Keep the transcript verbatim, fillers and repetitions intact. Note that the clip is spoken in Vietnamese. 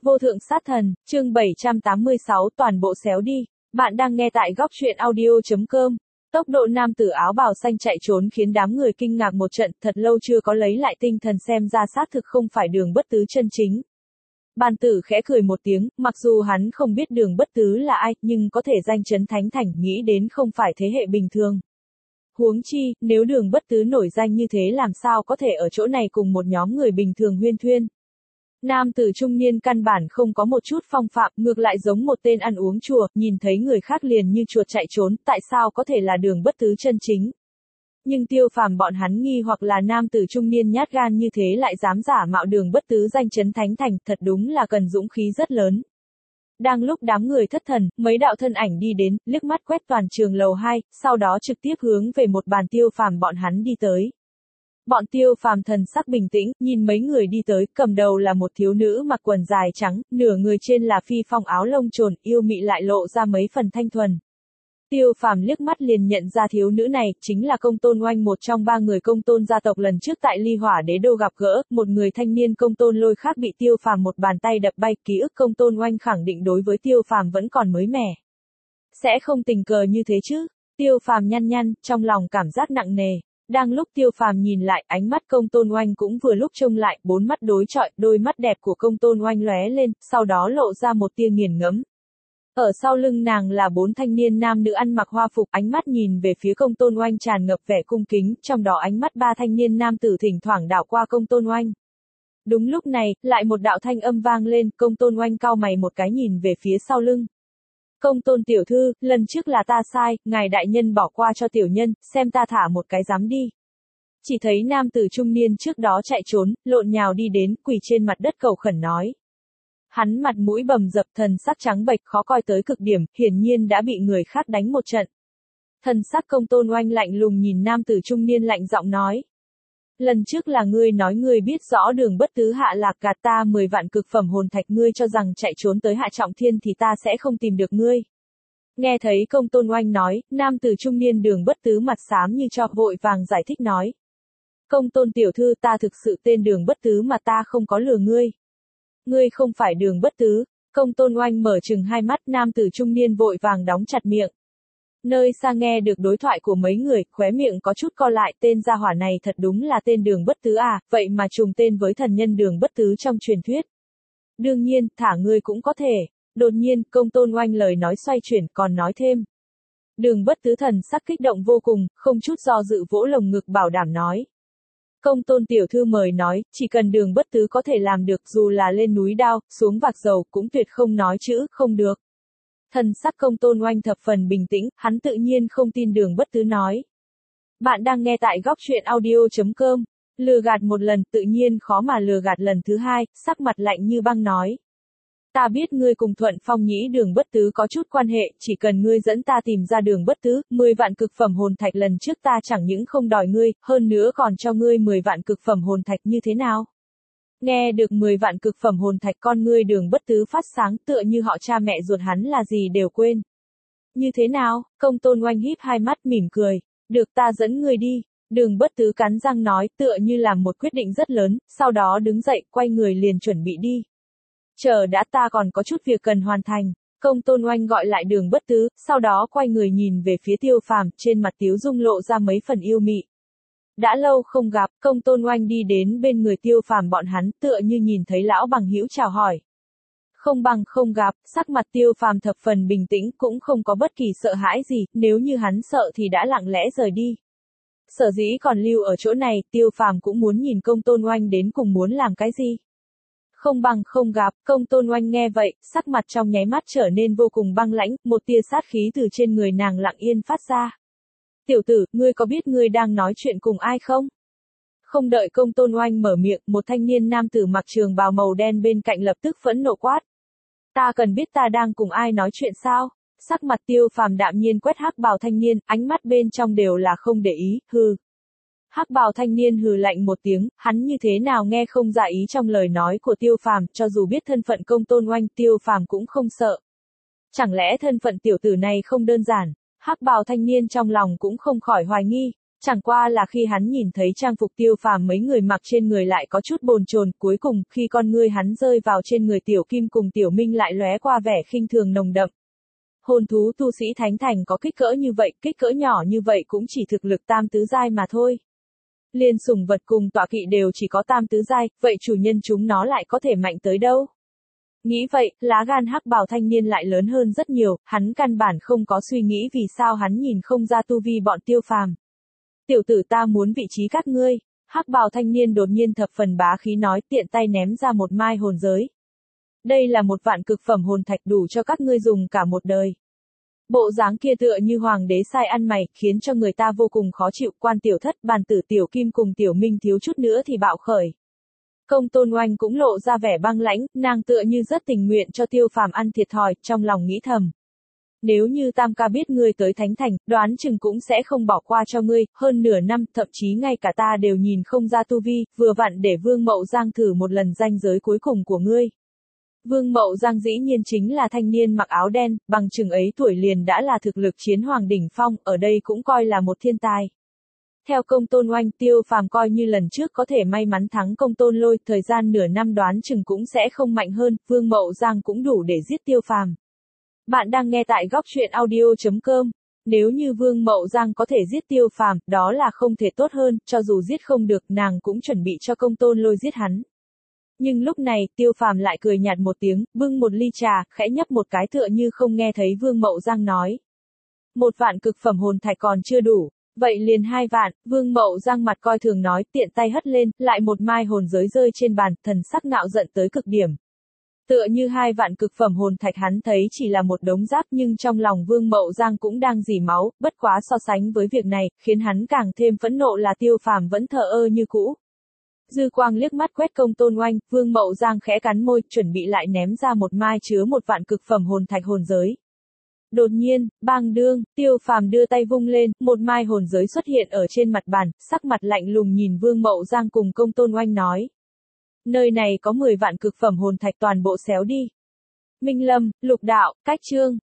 Vô thượng sát thần, chương bảy trăm tám mươi sáu toàn bộ xéo đi. Bạn đang nghe tại góc truyện audio chấm com. Tốc độ nam tử áo bào xanh chạy trốn khiến đám người kinh ngạc một trận, thật lâu chưa có lấy lại tinh thần xem ra xác thực không phải Đường Bất Tứ chân chính. Bàn tử khẽ cười một tiếng, mặc dù hắn không biết Đường Bất Tứ là ai, nhưng có thể danh chấn thánh thành, nghĩ đến không phải thế hệ bình thường. Huống chi, nếu Đường Bất Tứ nổi danh như thế làm sao có thể ở chỗ này cùng một nhóm người bình thường huyên thuyên. Nam tử trung niên căn bản không có một chút phong phạm, ngược lại giống một tên ăn uống chùa, nhìn thấy người khác liền như chuột chạy trốn, tại sao có thể là Đường Bất Tứ chân chính. Nhưng Tiêu Phàm bọn hắn nghi hoặc là nam tử trung niên nhát gan như thế lại dám giả mạo Đường Bất Tứ danh chấn thánh thành, thật đúng là cần dũng khí rất lớn. Đang lúc đám người thất thần, mấy đạo thân ảnh đi đến, liếc mắt quét toàn trường lầu hai, sau đó trực tiếp hướng về một bàn Tiêu Phàm bọn hắn đi tới. Bọn Tiêu Phàm thần sắc bình tĩnh, nhìn mấy người đi tới, cầm đầu là một thiếu nữ mặc quần dài trắng, nửa người trên là phi phong áo lông trồn, yêu mị lại lộ ra mấy phần thanh thuần. Tiêu Phàm liếc mắt liền nhận ra thiếu nữ này, chính là Công Tôn Oanh, một trong ba người Công Tôn gia tộc lần trước tại Ly Hỏa Đế Đô gặp gỡ, một người thanh niên Công Tôn Lôi khác bị Tiêu Phàm một bàn tay đập bay, ký ức Công Tôn Oanh khẳng định đối với Tiêu Phàm vẫn còn mới mẻ. Sẽ không tình cờ như thế chứ? Tiêu Phàm nhăn nhăn, trong lòng cảm giác nặng nề. Đang lúc Tiêu Phàm nhìn lại, ánh mắt Công Tôn Oanh cũng vừa lúc trông lại, bốn mắt đối chọi, đôi mắt đẹp của Công Tôn Oanh lóe lên, sau đó lộ ra một tia nghiền ngẫm. Ở sau lưng nàng là bốn thanh niên nam nữ ăn mặc hoa phục, ánh mắt nhìn về phía Công Tôn Oanh tràn ngập vẻ cung kính, trong đó ánh mắt ba thanh niên nam tử thỉnh thoảng đảo qua Công Tôn Oanh. Đúng lúc này, lại một đạo thanh âm vang lên, Công Tôn Oanh cau mày một cái nhìn về phía sau lưng. Công Tôn tiểu thư, lần trước là ta sai, ngài đại nhân bỏ qua cho tiểu nhân, xem ta thả một cái dám đi. Chỉ thấy nam tử trung niên trước đó chạy trốn, lộn nhào đi đến, quỳ trên mặt đất cầu khẩn nói. Hắn mặt mũi bầm dập, thần sắc trắng bệch khó coi tới cực điểm, hiển nhiên đã bị người khác đánh một trận. Thần sắc Công Tôn Oanh lạnh lùng nhìn nam tử trung niên lạnh giọng nói. Lần trước là ngươi nói ngươi biết rõ Đường Bất Tứ hạ lạc gạt ta mười vạn cực phẩm hồn thạch, ngươi cho rằng chạy trốn tới Hạ Trọng Thiên thì ta sẽ không tìm được ngươi. Nghe thấy Công Tôn Oanh nói, nam tử trung niên Đường Bất Tứ mặt xám như cho, vội vàng giải thích nói. Công Tôn tiểu thư, ta thực sự tên Đường Bất Tứ mà ta không có lừa ngươi. Ngươi không phải Đường Bất Tứ. Công Tôn Oanh mở trừng hai mắt, nam tử trung niên vội vàng đóng chặt miệng. Nơi xa nghe được đối thoại của mấy người, khóe miệng có chút co lại, tên gia hỏa này thật đúng là tên Đường Bất Tứ à, vậy mà trùng tên với thần nhân Đường Bất Tứ trong truyền thuyết. Đương nhiên, thả ngươi cũng có thể. Đột nhiên, Công Tôn Oanh lời nói xoay chuyển, còn nói thêm. Đường Bất Tứ thần sắc kích động vô cùng, không chút do dự vỗ lồng ngực bảo đảm nói. Công Tôn tiểu thư mời nói, chỉ cần Đường Bất Tứ có thể làm được, dù là lên núi đao, xuống vạc dầu, cũng tuyệt không nói chữ, không được. Thần sắc Công Tôn Oanh thập phần bình tĩnh, hắn tự nhiên không tin Đường Bất Tứ nói. Bạn đang nghe tại góc truyện audio chấm com. Lừa gạt một lần, tự nhiên khó mà lừa gạt lần thứ hai, sắc mặt lạnh như băng nói. Ta biết ngươi cùng Thuận Phong Nhĩ Đường Bất Tứ có chút quan hệ, chỉ cần ngươi dẫn ta tìm ra Đường Bất Tứ, mười vạn cực phẩm hồn thạch lần trước ta chẳng những không đòi ngươi, hơn nữa còn cho ngươi mười vạn cực phẩm hồn thạch như thế nào? Nghe được mười vạn cực phẩm hồn thạch, con ngươi Đường Bất Tứ phát sáng, tựa như họ cha mẹ ruột hắn là gì đều quên. Như thế nào? Công Tôn Oanh híp hai mắt mỉm cười. Được, ta dẫn ngươi đi. Đường Bất Tứ cắn răng nói, tựa như làm một quyết định rất lớn, sau đó đứng dậy, quay người liền chuẩn bị đi. Chờ đã, ta còn có chút việc cần hoàn thành. Công Tôn Oanh gọi lại Đường Bất Tứ, sau đó quay người nhìn về phía Tiêu Phàm, trên mặt Tiếu Dung lộ ra mấy phần yêu mị. Đã lâu không gặp, Công Tôn Oanh đi đến bên người Tiêu Phàm bọn hắn, tựa như nhìn thấy lão bằng hữu chào hỏi. Không bằng không gặp, sắc mặt Tiêu Phàm thập phần bình tĩnh, cũng không có bất kỳ sợ hãi gì, nếu như hắn sợ thì đã lặng lẽ rời đi. Sở dĩ còn lưu ở chỗ này, Tiêu Phàm cũng muốn nhìn Công Tôn Oanh đến cùng muốn làm cái gì. Không bằng không gặp, Công Tôn Oanh nghe vậy, sắc mặt trong nháy mắt trở nên vô cùng băng lãnh, một tia sát khí từ trên người nàng lặng yên phát ra. Tiểu tử, ngươi có biết ngươi đang nói chuyện cùng ai không? Không đợi Công Tôn Oanh mở miệng, một thanh niên nam tử mặc trường bào màu đen bên cạnh lập tức phẫn nộ quát. Ta cần biết ta đang cùng ai nói chuyện sao? Sắc mặt Tiêu Phàm đạm nhiên quét hắc bào thanh niên, ánh mắt bên trong đều là không để ý, hừ. Hắc bào thanh niên hừ lạnh một tiếng, hắn như thế nào nghe không ra ý trong lời nói của Tiêu Phàm, cho dù biết thân phận Công Tôn Oanh, Tiêu Phàm cũng không sợ. Chẳng lẽ thân phận tiểu tử này không đơn giản? Hắc bào thanh niên trong lòng cũng không khỏi hoài nghi. Chẳng qua là khi hắn nhìn thấy trang phục Tiêu Phàm mấy người mặc trên người lại có chút bồn chồn, cuối cùng khi con ngươi hắn rơi vào trên người Tiểu Kim cùng Tiểu Minh lại lóe qua vẻ khinh thường nồng đậm. Hồn thú tu sĩ thánh thành có kích cỡ như vậy, kích cỡ nhỏ như vậy cũng chỉ thực lực tam tứ giai mà thôi. Liên sủng vật cùng tọa kỵ đều chỉ có tam tứ giai, vậy chủ nhân chúng nó lại có thể mạnh tới đâu? Nghĩ vậy, lá gan hắc bào thanh niên lại lớn hơn rất nhiều, hắn căn bản không có suy nghĩ vì sao hắn nhìn không ra tu vi bọn Tiêu Phàm. Tiểu tử ta muốn vị trí các ngươi. Hắc bào thanh niên đột nhiên thập phần bá khí nói, tiện tay ném ra một mai hồn giới. Đây là một vạn cực phẩm hồn thạch đủ cho các ngươi dùng cả một đời. Bộ dáng kia tựa như hoàng đế sai ăn mày, khiến cho người ta vô cùng khó chịu. Quan tiểu thất, bàn tử Tiểu Kim cùng Tiểu Minh thiếu chút nữa thì bạo khởi. Công Tôn Oanh cũng lộ ra vẻ băng lãnh, nàng tựa như rất tình nguyện cho Tiêu Phàm ăn thiệt thòi, trong lòng nghĩ thầm. Nếu như Tam ca biết ngươi tới Thánh Thành, đoán chừng cũng sẽ không bỏ qua cho ngươi, hơn nửa năm, thậm chí ngay cả ta đều nhìn không ra tu vi, vừa vặn để Vương Mậu Giang thử một lần ranh giới cuối cùng của ngươi. Vương Mậu Giang dĩ nhiên chính là thanh niên mặc áo đen, bằng chừng ấy tuổi liền đã là thực lực chiến hoàng đỉnh phong, ở đây cũng coi là một thiên tài. Theo Công Tôn Oanh, Tiêu Phàm coi như lần trước có thể may mắn thắng Công Tôn Lôi, thời gian nửa năm đoán chừng cũng sẽ không mạnh hơn, Vương Mậu Giang cũng đủ để giết Tiêu Phàm. Bạn đang nghe tại góc truyện audio chấm com. Nếu như Vương Mậu Giang có thể giết Tiêu Phàm, đó là không thể tốt hơn, cho dù giết không được, nàng cũng chuẩn bị cho Công Tôn Lôi giết hắn. Nhưng lúc này, Tiêu Phàm lại cười nhạt một tiếng, bưng một ly trà, khẽ nhấp một cái tựa như không nghe thấy Vương Mậu Giang nói. Một vạn cực phẩm hồn thạch còn chưa đủ, vậy liền hai vạn, Vương Mậu Giang mặt coi thường nói, tiện tay hất lên, lại một mai hồn giới rơi trên bàn, thần sắc ngạo giận tới cực điểm. Tựa như hai vạn cực phẩm hồn thạch hắn thấy chỉ là một đống rác, nhưng trong lòng Vương Mậu Giang cũng đang rỉ máu, bất quá so sánh với việc này, khiến hắn càng thêm phẫn nộ là Tiêu Phàm vẫn thờ ơ như cũ. Dư quang liếc mắt quét Công Tôn Oanh, Vương Mậu Giang khẽ cắn môi, chuẩn bị lại ném ra một mai chứa một vạn cực phẩm hồn thạch hồn giới. Đột nhiên, bang đương, Tiêu Phàm đưa tay vung lên, một mai hồn giới xuất hiện ở trên mặt bàn, sắc mặt lạnh lùng nhìn Vương Mậu Giang cùng Công Tôn Oanh nói. Nơi này có mười vạn cực phẩm hồn thạch toàn bộ xéo đi. Minh Lâm, Lục Đạo, Cách Chương.